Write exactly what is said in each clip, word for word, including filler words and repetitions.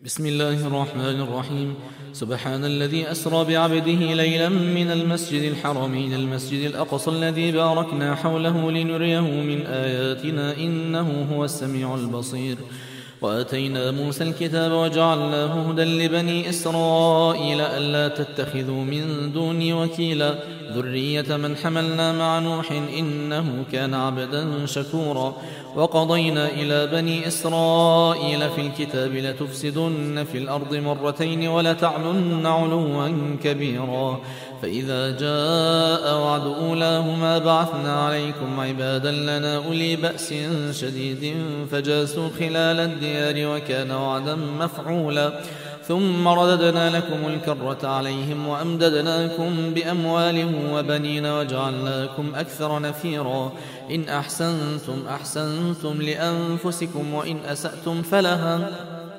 بسم الله الرحمن الرحيم. سبحان الذي أسرى بعبده ليلا من المسجد الحرام إلى المسجد الأقصى الذي باركنا حوله لنريه من آياتنا إنه هو السميع البصير. وآتينا موسى الكتاب وجعلناه هدى لبني إسرائيل ألا تتخذوا من دوني وكيلا ذرية من حملنا مع نوح إنه كان عبدا شكورا. وقضينا إلى بني إسرائيل في الكتاب لتفسدن في الأرض مرتين ولتعلن علوا كبيرا. فإذا جاء وعد أولاهما بعثنا عليكم عبادا لنا أولي بأس شديد فجاسوا خلال الديار وكان وعدا مفعولا. ثم رددنا لكم الكرة عليهم وأمددناكم بأموال وبنين وجعلناكم أكثر نفيرا. إن أحسنتم أحسنتم لأنفسكم وإن أسأتم فلها.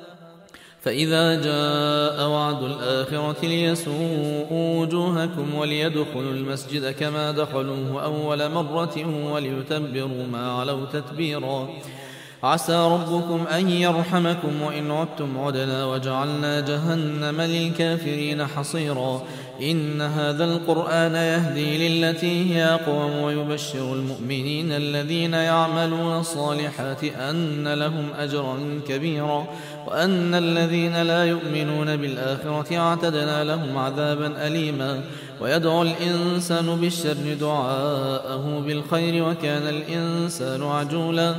فإذا جاء وعد الآخرة ليسوءوا وجوهكم وليدخلوا المسجد كما دخلوه أول مرة وليتبروا ما علوا تتبيرا. عسى ربكم أن يرحمكم وإن عدتم عدنا وجعلنا جهنم للكافرين حصيرا. إن هذا القرآن يهدي للتي هي أقوم ويبشر المؤمنين الذين يعملون الصالحات أن لهم أجرا كبيرا وأن الذين لا يؤمنون بالآخرة اعتدنا لهم عذابا أليما. ويدعو الإنسان بالشر دعاءه بالخير وكان الإنسان عجولا.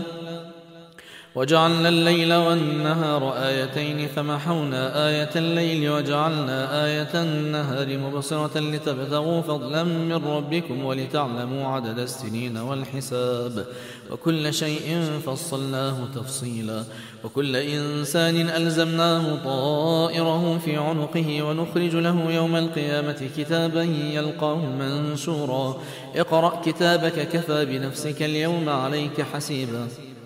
وجعلنا الليل والنهار آيتين فمحونا آية الليل وجعلنا آية النهار مبصرة لتبتغوا فضلا من ربكم ولتعلموا عدد السنين والحساب وكل شيء فصلناه تفصيلا. وكل إنسان ألزمناه طائره في عنقه ونخرج له يوم القيامة كتابا يلقاه منشورا. اقرأ كتابك كفى بنفسك اليوم عليك حسيبا.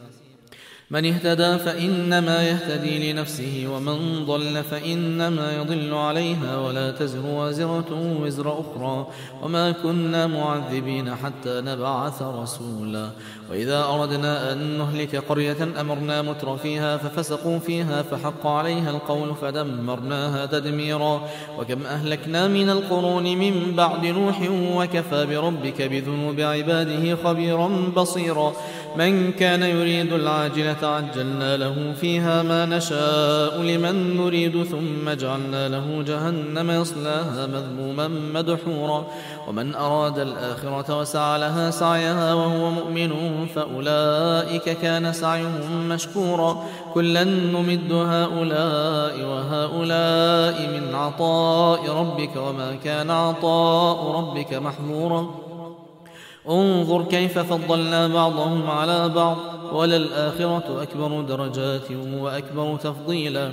من اهتدى فإنما يهتدي لنفسه ومن ضل فإنما يضل عليها ولا تزر وازرة وزر أخرى وما كنا معذبين حتى نبعث رسولا. وإذا أردنا أن نهلك قرية أمرنا متر فيها ففسقوا فيها فحق عليها القول فدمرناها تدميرا. وكم أهلكنا من القرون من بعد نوح وكفى بربك بذنوب عباده خبيرا بصيرا. من كان يريد العاجلة عجلنا له فيها ما نشاء لمن نريد ثم جعلنا له جهنم يصلاها مذموما مدحورا. ومن أراد الآخرة وسعى لها سعيها وهو مؤمن فأولئك كان سعيهم مشكورا. كلا نمد هؤلاء وهؤلاء من عطاء ربك وما كان عطاء ربك محظورا. انظر كيف فضلنا بعضهم على بعض وللآخرة أكبر درجات وأكبر تفضيلا.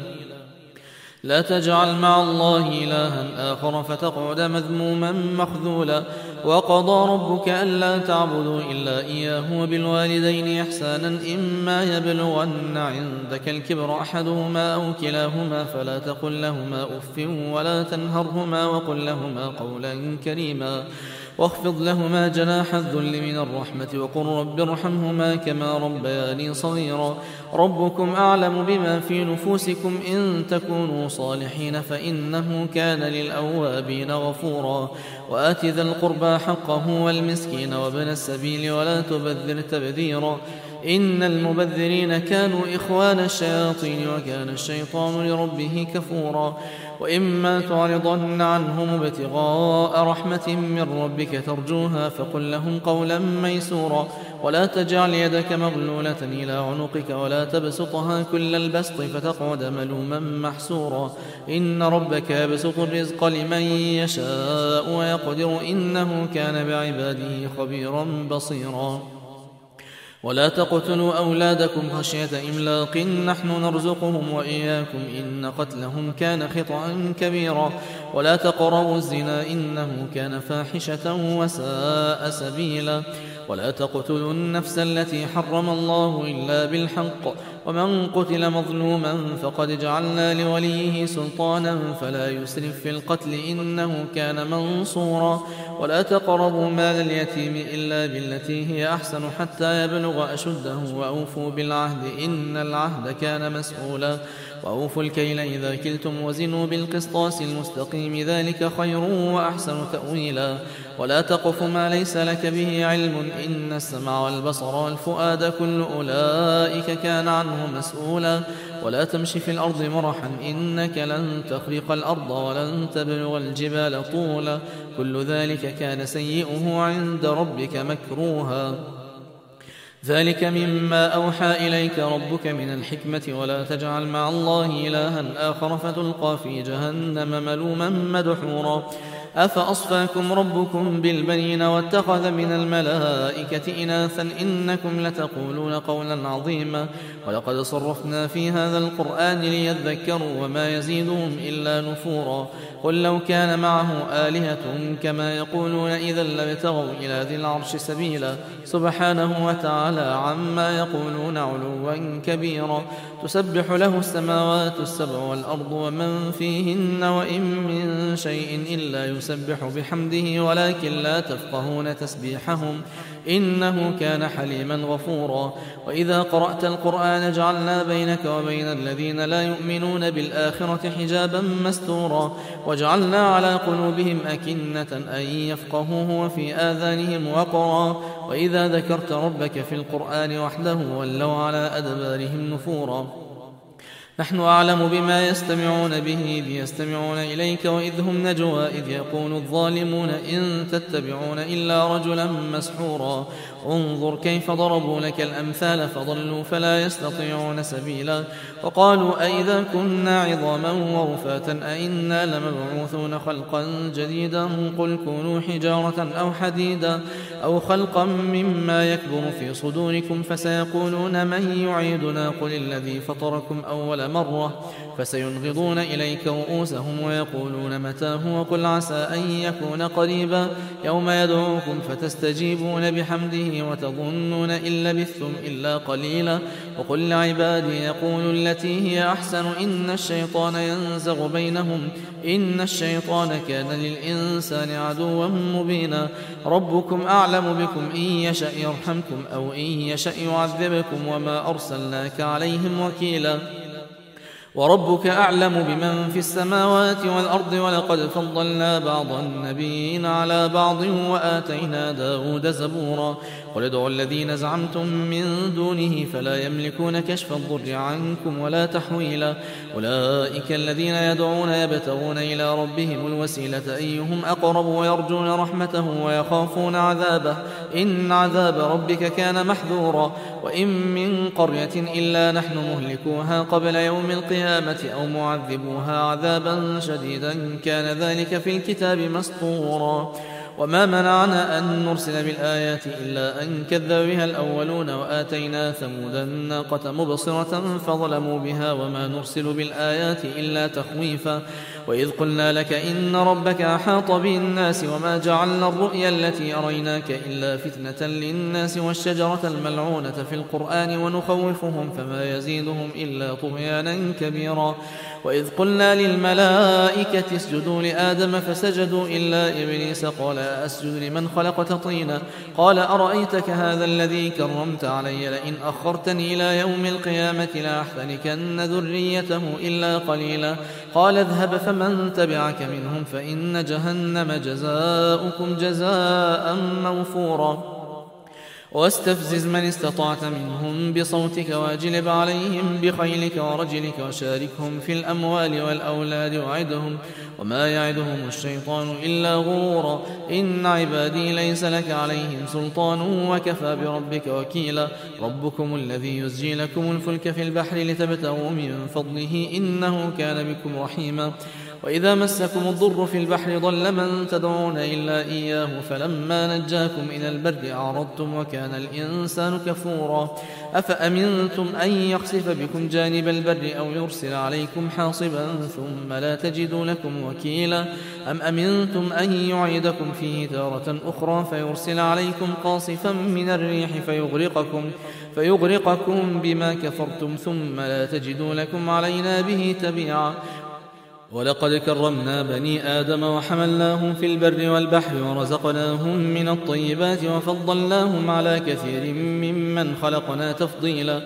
لا تجعل مع الله إلها آخر فتقعد مذموما مخذولا. وقضى ربك ألا تعبدوا إلا إياه وبالوالدين إحسانا إما يبلغن عندك الكبر أحدهما أو كلاهما فلا تقل لهما أف ولا تنهرهما وقل لهما قولا كريما. واخفض لهما جناح الذل من الرحمة وقل رب ارحمهما كما ربياني صغيرا. ربكم أعلم بما في نفوسكم إن تكونوا صالحين فإنه كان للأوابين غفورا. وآت ذا القربى حقه والمسكين وابن السبيل ولا تبذر تبذيرا. إن المبذرين كانوا إخوان الشياطين وكان الشيطان لربه كفورا. وإما تعرضن عنهم ابتغاء رحمة من ربك ترجوها فقل لهم قولا ميسورا. ولا تجعل يدك مغلولة إلى عنقك ولا تبسطها كل البسط فتقعد ملوما محسورا. إن ربك يبسط الرزق لمن يشاء ويقدر إنه كان بعباده خبيرا بصيرا. ولا تقتلوا أولادكم خشية إملاق نحن نرزقهم وإياكم إن قتلهم كان خطأ كبيرا. ولا تقربوا الزنا إنه كان فاحشة وساء سبيلا. ولا تقتلوا النفس التي حرم الله إلا بالحق ومن قتل مظلوما فقد جعلنا لوليه سلطانا فلا يسرف في القتل إنه كان منصورا ولا تقربوا مال اليتيم إلا بالتي هي أحسن حتى يبلغ أشده وأوفوا بالعهد إن العهد كان مسؤولا وأوفوا الكيل إذا كلتم وزنوا بالقسطاس المستقيم ذلك خير وأحسن تأويلا ولا تقف ما ليس لك به علم إن السمع والبصر والفؤاد كل أولئك كان عنه مسؤولا ولا تمشي في الأرض مرحا إنك لن تخرق الأرض ولن تبلغ الجبال طولا كل ذلك كان سيئه عند ربك مكروها ذلك مما أوحى إليك ربك من الحكمة ولا تجعل مع الله إلها آخر فتلقى في جهنم ملوما مدحورا أفأصفاكم ربكم بالبنين واتخذ من الملائكة إناثا إنكم لتقولون قولا عظيما ولقد صرفنا في هذا القرآن ليذكروا وما يزيدهم إلا نفورا قل لو كان معه آلهة كما يقولون إذا لابتغوا إلى ذي العرش سبيلا سبحانه وتعالى عما يقولون علوا كبيرا تسبح له السماوات السبع والأرض ومن فيهن وإن من شيء إلا يسبح بحمده ولكن لا تفقهون تسبيحهم إنه كان حليما غفورا وإذا قرأت القرآن جعلنا بينك وبين الذين لا يؤمنون بالآخرة حجابا مستورا وجعلنا على قلوبهم أكنة أن يفقهوه وفي آذانهم وقرا وإذا ذكرت ربك في القرآن وحده ولوا على أدبارهم نفورا نحن أعلم بما يستمعون به إذ يستمعون إليك وإذ هم نجوى إذ يقول الظالمون إن تتبعون إلا رجلا مسحورا انظر كيف ضربوا لك الأمثال فضلوا فلا يستطيعون سبيلا وقالوا أئذا كنا عظاما ورفاتا أئنا لمبعوثون خلقا جديدا قل كونوا حجارة أو حديدا أو خلقا مما يكبر في صدوركم فسيقولون من يعيدنا قل الذي فطركم أول مرة فسينغضون إليك رؤوسهم ويقولون متى هو قل عسى أن يكون قريبا يوم يدعوكم فتستجيبون بحمده وتظنون إن لبثتم إلا قليلا وقل لعبادي يقولوا التي هي أحسن إن الشيطان ينزغ بينهم إن الشيطان كان للإنسان عدوا مبينا ربكم أعلم بكم إن يشأ يرحمكم أو إن يشأ يعذبكم وما أرسلناك عليهم وكيلا وربك أعلم بمن في السماوات والأرض ولقد فضلنا بعض النبيين على بعض وآتينا داود زبورا قل ادعوا الذين زعمتم من دونه فلا يملكون كشف الضر عنكم ولا تحويلا أولئك الذين يدعون يبتغون إلى ربهم الوسيلة أيهم أقرب ويرجون رحمته ويخافون عذابه إن عذاب ربك كان محذورا وإن من قرية إلا نحن مهلكوها قبل يوم القيامة أو معذبوها عذابا شديدا كان ذلك في الكتاب مسطورا وما منعنا أن نرسل بالآيات إلا أن كذب بها الأولون وآتينا ثمود الناقة مبصرة فظلموا بها وما نرسل بالآيات إلا تخويفا وإذ قلنا لك إن ربك أحاط بالناس وما جعلنا الرؤيا التي أريناك إلا فتنة للناس والشجرة الملعونة في القرآن ونخوفهم فما يزيدهم إلا طغيانا كبيرا وإذ قلنا للملائكة اسجدوا لآدم فسجدوا إلا إبليس قال أسجد لمن خلقت طينا قال أرأيتك هذا الذي كرمت علي لئن أخرتني إلى يوم القيامة لأحتنكن ذريته إلا قليلا قال اذهب فمن تبعك منهم فإن جهنم جزاؤكم جزاء موفورا واستفزز من استطعت منهم بصوتك واجلب عليهم بخيلك ورجلك وشاركهم في الأموال والأولاد وعدهم وما يعدهم الشيطان إلا غرورا إن عبادي ليس لك عليهم سلطان وكفى بربك وكيلا ربكم الذي يزجي لكم الفلك في البحر لتبتغوا من فضله إنه كان بكم رحيما وإذا مسكم الضر في البحر ضل من تدعون إلا إياه فلما نجاكم إلى البر أعرضتم وكان الإنسان كفورا أفأمنتم أن يخسف بكم جانب البر أو يرسل عليكم حاصبا ثم لا تجدوا لكم وكيلا أم أمنتم أن يعيدكم فيه تارة أخرى فيرسل عليكم قاصفا من الريح فيغرقكم, فيغرقكم بما كفرتم ثم لا تجدوا لكم علينا به تبيعا ولقد كرمنا بني آدم وحملناهم في البر والبحر ورزقناهم من الطيبات وفضلناهم على كثير ممن خلقنا تفضيلا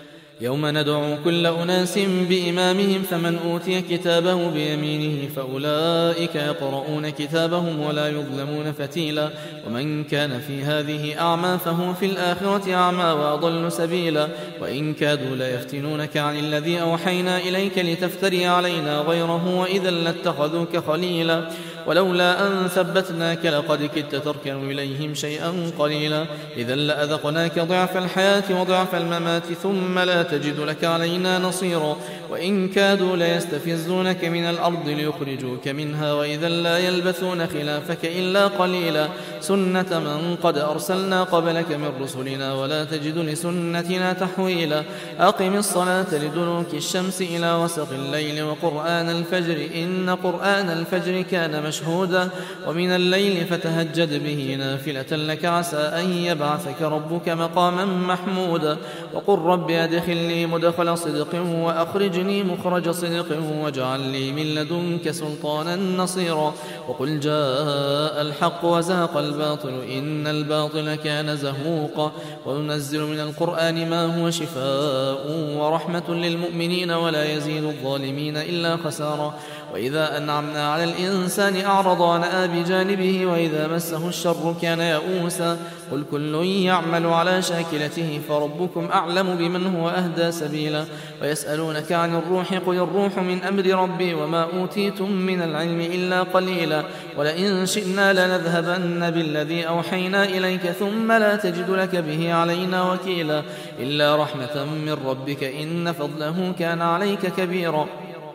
يوم ندعو كل أناس بإمامهم فمن أوتي كتابه بيمينه فأولئك يقرؤون كتابهم ولا يظلمون فتيلا ومن كان في هذه أعمى فهو في الآخرة أعمى وأضل سبيلا وإن كادوا ليفتنونك عن الذي أوحينا إليك لتفتري علينا غيره وإذا لاتخذوك خليلا ولولا أن ثبتناك لقد كدت تركن إليهم شيئا قليلا إذا لأذقناك ضعف الحياة وضعف الممات ثم لا تجد لك علينا نصيرا وإن كادوا ليستفزونك من الأرض ليخرجوك منها وإذا لا يلبثون خلافك إلا قليلا سنة من قد أرسلنا قبلك من رسلنا ولا تجد لسنتنا تحويلا أقم الصلاة لدلوك الشمس إلى وسق الليل وقرآن الفجر إن قرآن الفجر كان مشهودا ومن الليل فتهجد به نافلة لك عسى أن يبعثك ربك مقاما محمودا وقل رب أدخلني مدخل صدق وأخرجني مخرج صدق واجعل لي من لدنك سلطانا نصيرا وقل جاء الحق وزهق الباطل إن الباطل كان زهوقا وننزل من القرآن ما هو شفاء ورحمة للمؤمنين ولا يزيد الظالمين إلا خسارا وإذا أنعمنا على الإنسان أعرض عنآ بجانبه وإذا مسه الشر كان يئوسا قل كل يعمل على شاكلته فربكم أعلم بمن هو أهدى سبيلا ويسألونك عن الروح قل الروح من أمر ربي وما أوتيتم من العلم إلا قليلا ولئن شئنا لنذهبن بالذي أوحينا إليك ثم لا تجد لك به علينا وكيلا إلا رحمة من ربك إن فضله كان عليك كبيرا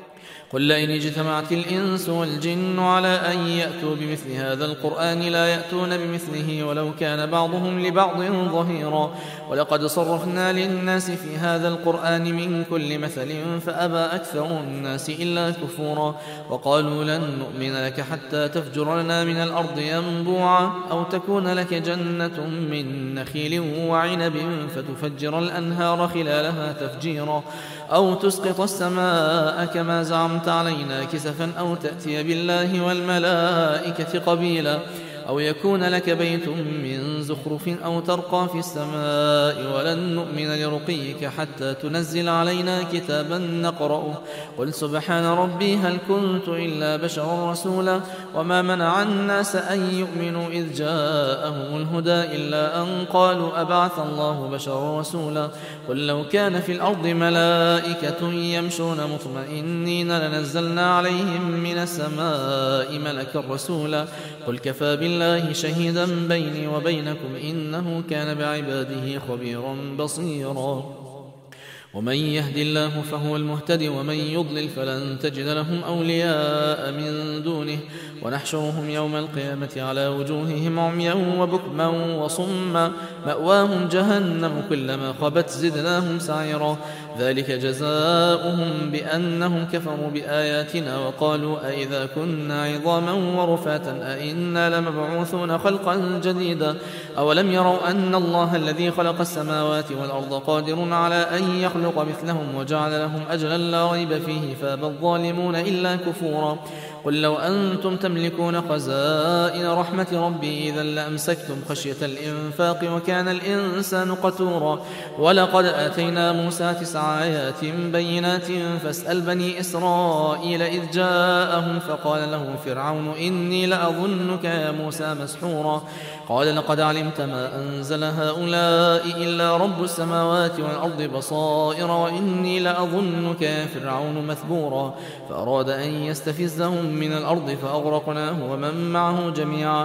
قل لئن اجتمعت الإنس والجن على أن يأتوا بمثل هذا القرآن لا يأتون بمثله ولو كان بعضهم لبعض ظهيرا ولقد صرفنا للناس في هذا القرآن من كل مثل فأبى أكثر الناس إلا كفورا وقالوا لن نؤمن لك حتى تفجر لنا من الأرض ينبوعا أو تكون لك جنة من نخيل وعنب فتفجر الأنهار خلالها تفجيرا أو تسقط السماء كما زعمت علينا كسفا أو تأتي بالله والملائكة قبيلا أو يكون لك بيت من زخرف أو ترقى في السماء ولن نؤمن لرقيك حتى تنزل علينا كتابا نقرأه قل سبحان ربي هل كنت إلا بشرا رسولا وما منع الناس أن يؤمنوا إذ جاءهم الهدى إلا أن قالوا أبعث الله بشرا رسولا قل لو كان في الأرض ملائكة يمشون مطمئنين لنزلنا عليهم من السماء ملكا رسولا قل كفى بالله الله شهيدا بيني وبينكم إنه كان بعباده خبيرا بصيرا ومن يهد الله فهو المهتدي ومن يضلل فلن تجد لهم أولياء من دونه ونحشرهم يوم القيامة على وجوههم عميا وبكما وصما مأواهم جهنم كلما خبت زدناهم سعيرا ذلك جزاؤهم بأنهم كفروا بآياتنا وقالوا أئذا كنا عظاما ورفاتا أئنا لمبعوثون خلقا جديدا أولم يروا أن الله الذي خلق السماوات والأرض قادر على أن يخلق مثلهم وجعل لهم أجلا لا ريب فيه فابى الظالمون إلا كفورا قل لو أنتم تملكون خزائن رحمة ربي إذا لأمسكتم خشية الإنفاق وكان الإنسان قتورا ولقد آتينا موسى تسع آيات بينات فاسأل بني إسرائيل إذ جاءهم فقال له فرعون إني لأظنك يا موسى مسحورا قال لقد علمت ما أنزل هؤلاء إلا رب السماوات والأرض بصائر وإني لأظنك يا فرعون مثبورا فأراد أن يستفزهم من الأرض فأغرقناه ومن معه جميعا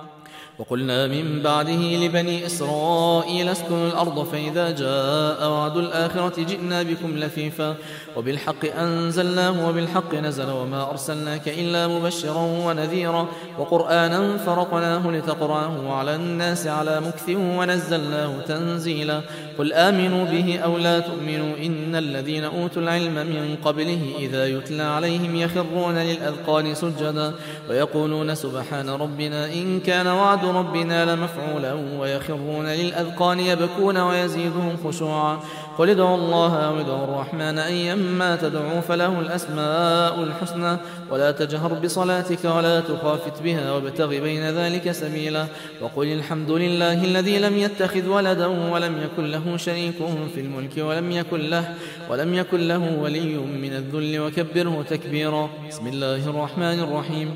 وقلنا من بعده لبني إسرائيل اسكنوا الأرض فإذا جاء وعد الآخرة جئنا بكم لفيفا وبالحق أنزلناه وبالحق نزل وما أرسلناك إلا مبشرا ونذيرا وقرآنا فرقناه لتقرأه على الناس على مكث ونزلناه تنزيلا قل آمنوا به أو لا تؤمنوا إن الذين أوتوا العلم من قبله إذا يتلى عليهم يخرون للأذقان سجدا ويقولون سبحان ربنا إن كان وعد ربنا لمفعولا ويخرون للأذقان يبكون ويزيدهم خشوعا قل ادعوا الله أو ادعوا الرحمن أيما تدعوا فله الأسماء الحسنى ولا تجهر بصلاتك ولا تخافت بها وابتغ بين ذلك سبيلا وقل الحمد لله الذي لم يتخذ ولدا ولم يكن له شريك في الملك ولم يكن له ولم يكن له ولي من الذل وكبره تكبيرا بسم الله الرحمن الرحيم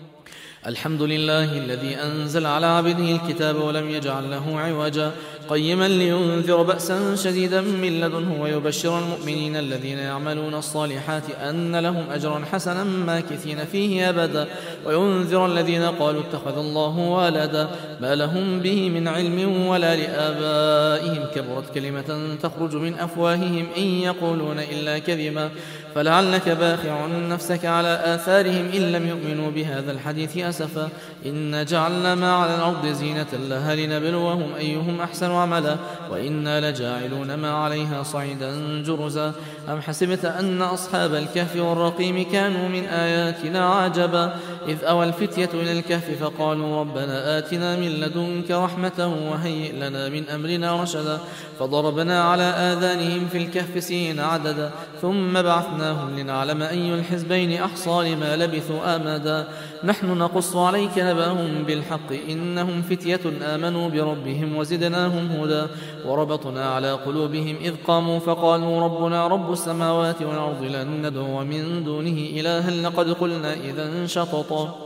الحمد لله الذي أنزل على عبده الكتاب ولم يجعل له عوجا قيما لينذر بأسا شديدا من لدنه ويبشر المؤمنين الذين يعملون الصالحات أن لهم أجرا حسنا ماكثين فيه أبدا وينذر الذين قالوا اتخذ الله ولدا ما لهم به من علم ولا لآبائهم كبرت كلمة تخرج من أفواههم إن يقولون إلا كذبا فلعلك باخع نفسك على آثارهم إن لم يؤمنوا بهذا الحديث أسفا إن جعلنا ما على الأرض زينة لها لنبلوهم أيهم أحسن عملا وإنا لجاعلون ما عليها صعيدا جرزا أم حسبت أن أصحاب الكهف والرقيم كانوا من آياتنا عجبا إذ أوى الفتية إلى الكهف فقالوا ربنا آتنا من لدنك رحمة وهيئ لنا من أمرنا رشدا فضربنا على آذانهم في الكهف سنين عددا ثم بعثناهم لنعلم أي الحزبين أحصى لما لبثوا آمدا نحن نقص عليك نبأهم بالحق إنهم فتية آمنوا بربهم وزدناهم هدى وربطنا على قلوبهم إذ قاموا فقالوا ربنا رب السماوات والأرض لن ندعو من دونه إلها لقد قلنا إذا شططا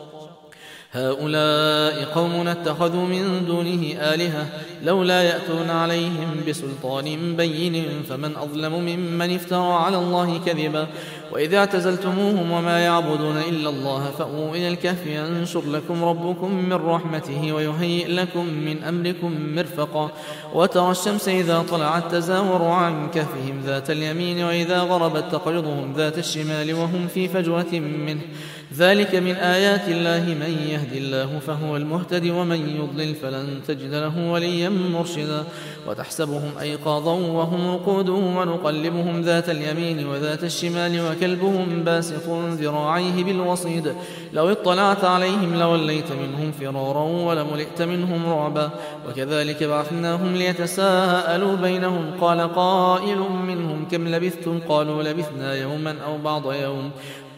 هؤلاء قومنا اتخذوا من دونه آلهة لولا يأتون عليهم بسلطان بين فمن أظلم ممن افترى على الله كذبا وإذا اعتزلتموهم وما يعبدون إلا الله فأووا إلى الكهف ينشر لكم ربكم من رحمته ويهيئ لكم من أمركم مرفقا وترى الشمس إذا طلعت تزاور عن كهفهم ذات اليمين وإذا غربت تقرضهم ذات الشمال وهم في فجوة منه ذلك من آيات الله من يهد الله فهو المهتد ومن يضلل فلن تجد له وليا مرشدا وتحسبهم أيقاظا وهم رقود ونقلبهم ذات اليمين وذات الشمال وكلبهم باسط ذراعيه بالوصيد لو اطلعت عليهم لوليت منهم فرارا ولملئت منهم رعبا وكذلك بعثناهم ليتساءلوا بينهم قال قائل منهم كم لبثتم قالوا لبثنا يوما أو بعض يوم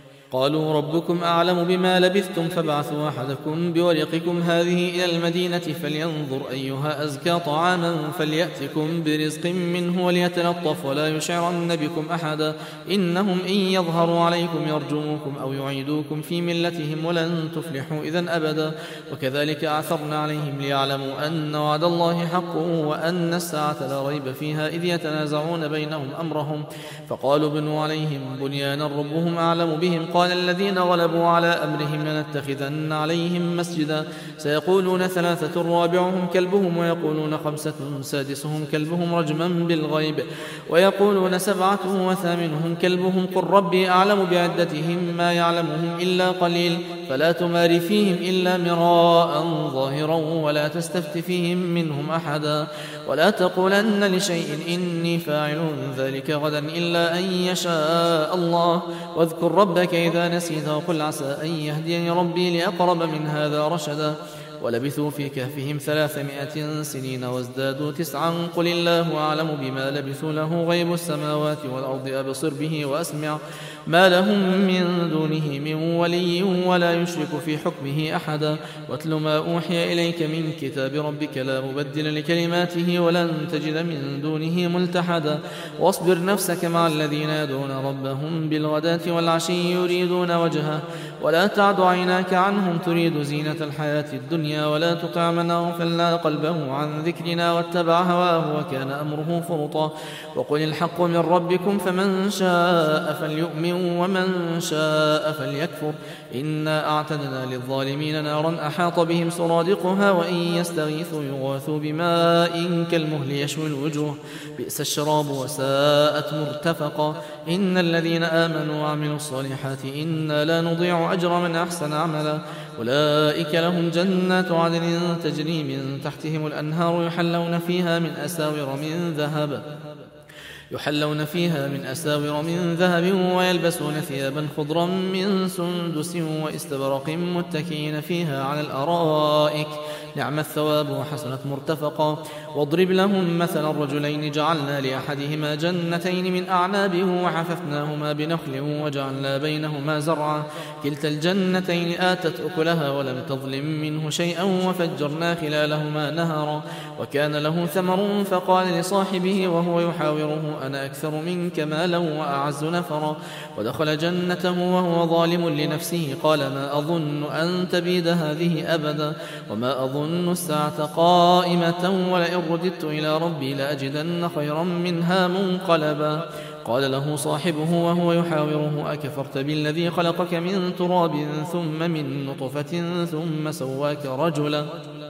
قالوا ربكم أعلم بما لبثتم فابعثوا أحدكم بورقكم هذه إلى المدينة فلينظر أيها أزكى طعاما فليأتكم برزق منه وليتلطف ولا يشعرن بكم أحدا إنهم إن يظهروا عليكم يرجموكم أو يعيدوكم في ملتهم ولن تفلحوا إذن أبدا وكذلك أعثرنا عليهم ليعلموا أن وعد الله حق وأن الساعة لا ريب فيها إذ يتنازعون بينهم أمرهم فقالوا بنوا عليهم بنيانا ربهم أعلم بهم قال الذين غلبوا على أمرهم لنتخذن عليهم مسجدا سيقولون ثلاثة رابعهم كلبهم ويقولون خمسة سادسهم كلبهم رجما بالغيب ويقولون سبعة وثامنهم كلبهم قل ربي أعلم بعدتهم ما يعلمهم إلا قليل فلا تمار فيهم إلا مراء ظاهرا ولا تستفت فيهم منهم أحدا ولا تقولن لشيء إني فاعل ذلك غدا إلا أن يشاء الله واذكر ربك إذا نسيت وقل عسى أن يهديني ربي لأقرب من هذا رشدا ولبثوا في كهفهم ثلاثمائة سنين وازدادوا تسعا قل الله أعلم بما لبثوا له غيب السماوات والأرض أبصر به وأسمع ما لهم من دونه من ولي ولا يشرك في حكمه أحدا واتل ما أوحي إليك من كتاب ربك لا مبدل لكلماته ولن تجد من دونه ملتحدا واصبر نفسك مع الذين يدعون ربهم بالغداة والعشي يريدون وجهه ولا تعد عيناك عنهم تريد زينة الحياة الدنيا الدنيا ولا تطع من أغفلنا قلبه عن ذكرنا واتبع هواه وكان أمره فرطا وقل الحق من ربكم فمن شاء فليؤمن ومن شاء فليكفر إنا أعتدنا للظالمين نارا أحاط بهم سرادقها وإن يستغيثوا يغاثوا بماء كالمهل يشوي الوجوه بئس الشراب وساءت مرتفقا إن الذين آمنوا وعملوا الصالحات إنا لا نضيع أجر من أحسن عملا أولئك لهم جنات عدن تجري من تحتهم الأنهار يحلون فيها من أساور من ذهب يحلون فيها من أساور من ذهب ويلبسون ثيابا خضرا من سندس واستبرق متكئين فيها على الأرائك نعم الثواب وحسنت مرتفقا واضرب لهم مثل الرجلين جعلنا لأحدهما جنتين من أعناب وحففناهما بنخل وجعلنا بينهما زرعا كلتا الجنتين آتت أكلها ولم تظلم منه شيئا وفجرنا خلالهما نهرا وكان له ثمر فقال لصاحبه وهو يحاوره أنا أكثر منك مالا وأعز نفرا ودخل جنته وهو ظالم لنفسه قال ما أظن أن تبيد هذه أبدا وما أظن الساعة قائمة ولئن رددت إلى ربي لأجدن خيرا منها منقلبا قال له صاحبه وهو يحاوره أكفرت بالذي خلقك من تراب ثم من نطفة ثم سواك رجلا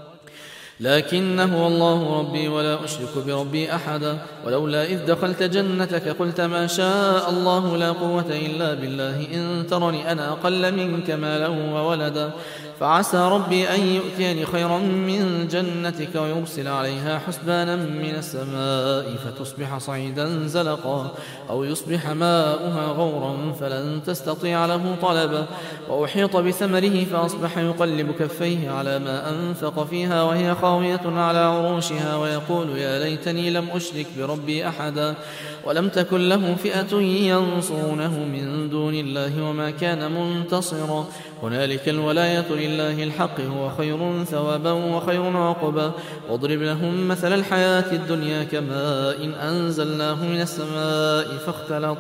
لكن هو الله ربي ولا أشرك بربي أحدا ولولا إذ دخلت جنتك قلت ما شاء الله لا قوة إلا بالله إن ترني أنا أقل منك مالا وولدا فعسى ربي أن يؤتيني خيرا من جنتك ويرسل عليها حسبانا من السماء فتصبح صعيدا زلقا أو يصبح ماؤها غورا فلن تستطيع له طلبا وأحيط بثمره فأصبح يقلب كفيه على ما أنفق فيها وهي خاوية على عروشها ويقول يا ليتني لم أشرك بربي أحدا ولم تكن له فئة ينصرونه من دون الله وما كان منتصرا هنالك الولاية لله الحق هو خير ثوابا وخير عقبا واضرب لهم مثل الحياة الدنيا كماء إن أنزلناه من السماء فاختلط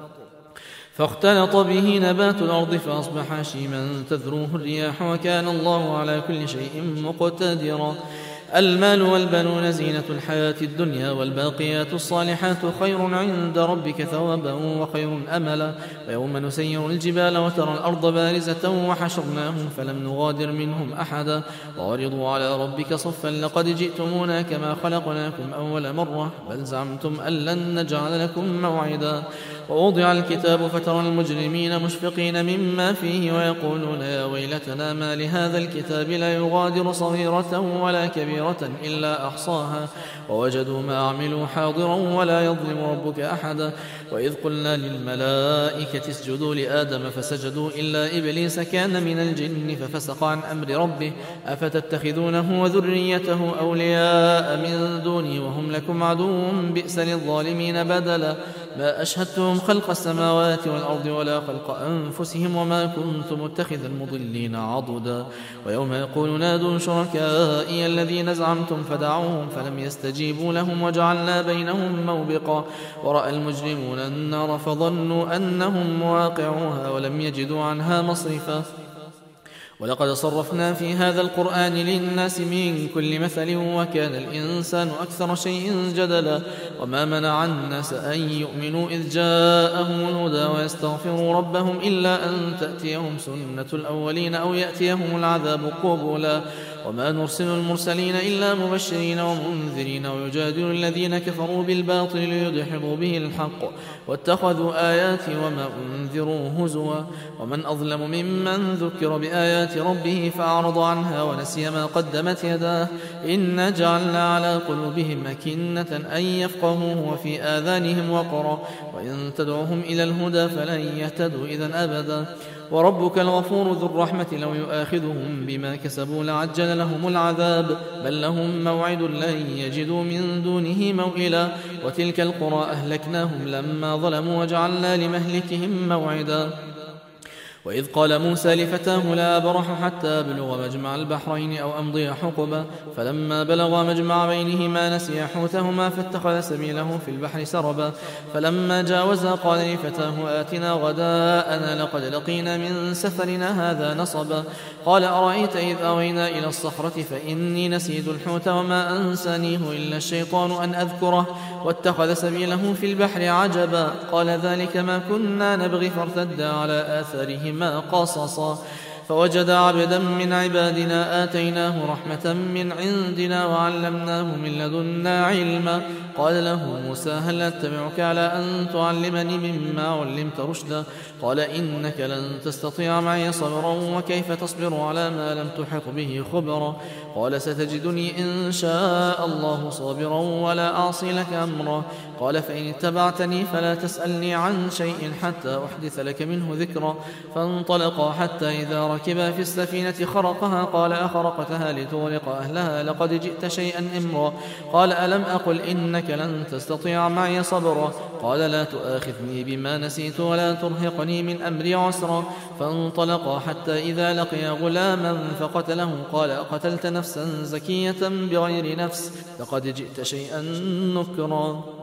فاختلط به نبات الأرض فأصبح هشيما تذروه الرياح وكان الله على كل شيء مقتدرا المال والبنون زينة الحياة الدنيا والباقيات الصالحات خير عند ربك ثوابا وخير أملا ويوم نسير الجبال وترى الأرض بارزة وحشرناهم فلم نغادر منهم أحدا وعرضوا على ربك صفا لقد جئتمونا كما خلقناكم أول مرة بل زعمتم أن لن نجعل لكم موعدا ووضع الكتاب فترى المجرمين مشفقين مما فيه ويقولون يا ويلتنا ما لهذا الكتاب لا يغادر صغيرة ولا كبيرة إلا أحصاها ووجدوا ما عملوا حاضرا ولا يظلم ربك أحدا وإذ قلنا للملائكة اسجدوا لآدم فسجدوا إلا إبليس كان من الجن ففسق عن أمر ربه أفتتخذونه وذريته أولياء من دوني وهم لكم عدو بئس للظالمين بدلا ما أشهدتهم خلق السماوات والأرض ولا خلق أنفسهم وما كنت متخذ المضلين عضدا ويوم يقول نادوا شركائي الذين زعمتم فدعوهم فلم يستجيبوا لهم وجعلنا بينهم موبقا ورأى المجرمون النار فظنوا أنهم مواقعوها ولم يجدوا عنها مصرفا ولقد صرفنا في هذا القرآن للناس من كل مثل وكان الإنسان أكثر شيء جدلا وما منع الناس أن يؤمنوا إذ جاءهم الهدى ويستغفروا ربهم إلا أن تأتيهم سنة الأولين أو يأتيهم العذاب قبلا وما نرسل المرسلين إلا مبشرين ومنذرين ويجادل الذين كفروا بالباطل ليدحضوا به الحق واتخذوا آياتي وما أنذروا هزوا ومن أظلم ممن ذكر بآيات ربه فأعرض عنها ونسي ما قدمت يداه إنا جعلنا على قلوبهم أكنة أن يفقهوه وفي آذانهم وقرا وإن تدعوهم إلى الهدى فلن يهتدوا إذن أبدا وربك الغفور ذو الرحمة لو يؤاخذهم بما كسبوا لعجل لهم العذاب بل لهم موعد لن يجدوا من دونه موئلا وتلك القرى أهلكناهم لما ظلموا وجعلنا لمهلكهم موعدا وإذ قال موسى لفتاه لا أبرح حتى أبلغ مجمع البحرين أو أمضي حقبا فلما بلغا مجمع بينهما نسيا حوتهما فاتخذ سبيله في البحر سربا فلما جاوزا قال لفتاه آتنا غداءنا لقد لقينا من سفرنا هذا نصبا قال أرأيت إذ أوينا إلى الصخرة فإني نسيت الحوت وما أنسانيه إلا الشيطان أن أذكره واتخذ سبيله في البحر عجبا قال ذلك ما كنا نبغي فارتدا على آثارهما قصصا فوجد عبدا من عبادنا آتيناه رحمة من عندنا وعلمناه من لدنا علما قال له موسى هل أتبعك على أن تعلمني مما علمت رشدا قال إنك لن تستطيع معي صبرا وكيف تصبر على ما لم تحط به خبرا قال ستجدني إن شاء الله صابرا ولا أعصي لك أمرا قال فإن اتبعتني فلا تسألني عن شيء حتى أحدث لك منه ذكرا فانطلقا حتى إذا ركبا في السفينة خرقها قال أخرقتها لتغرق أهلها لقد جئت شيئا إمرا قال ألم أقل إنك لن تستطيع معي صبرا قال لا تؤاخذني بما نسيت ولا ترهقني من أمري عسرا فانطلقا حتى إذا لقيا غلاما فقتله قال أقتلت نفسا زكية بغير نفس لقد جئت شيئا نكرا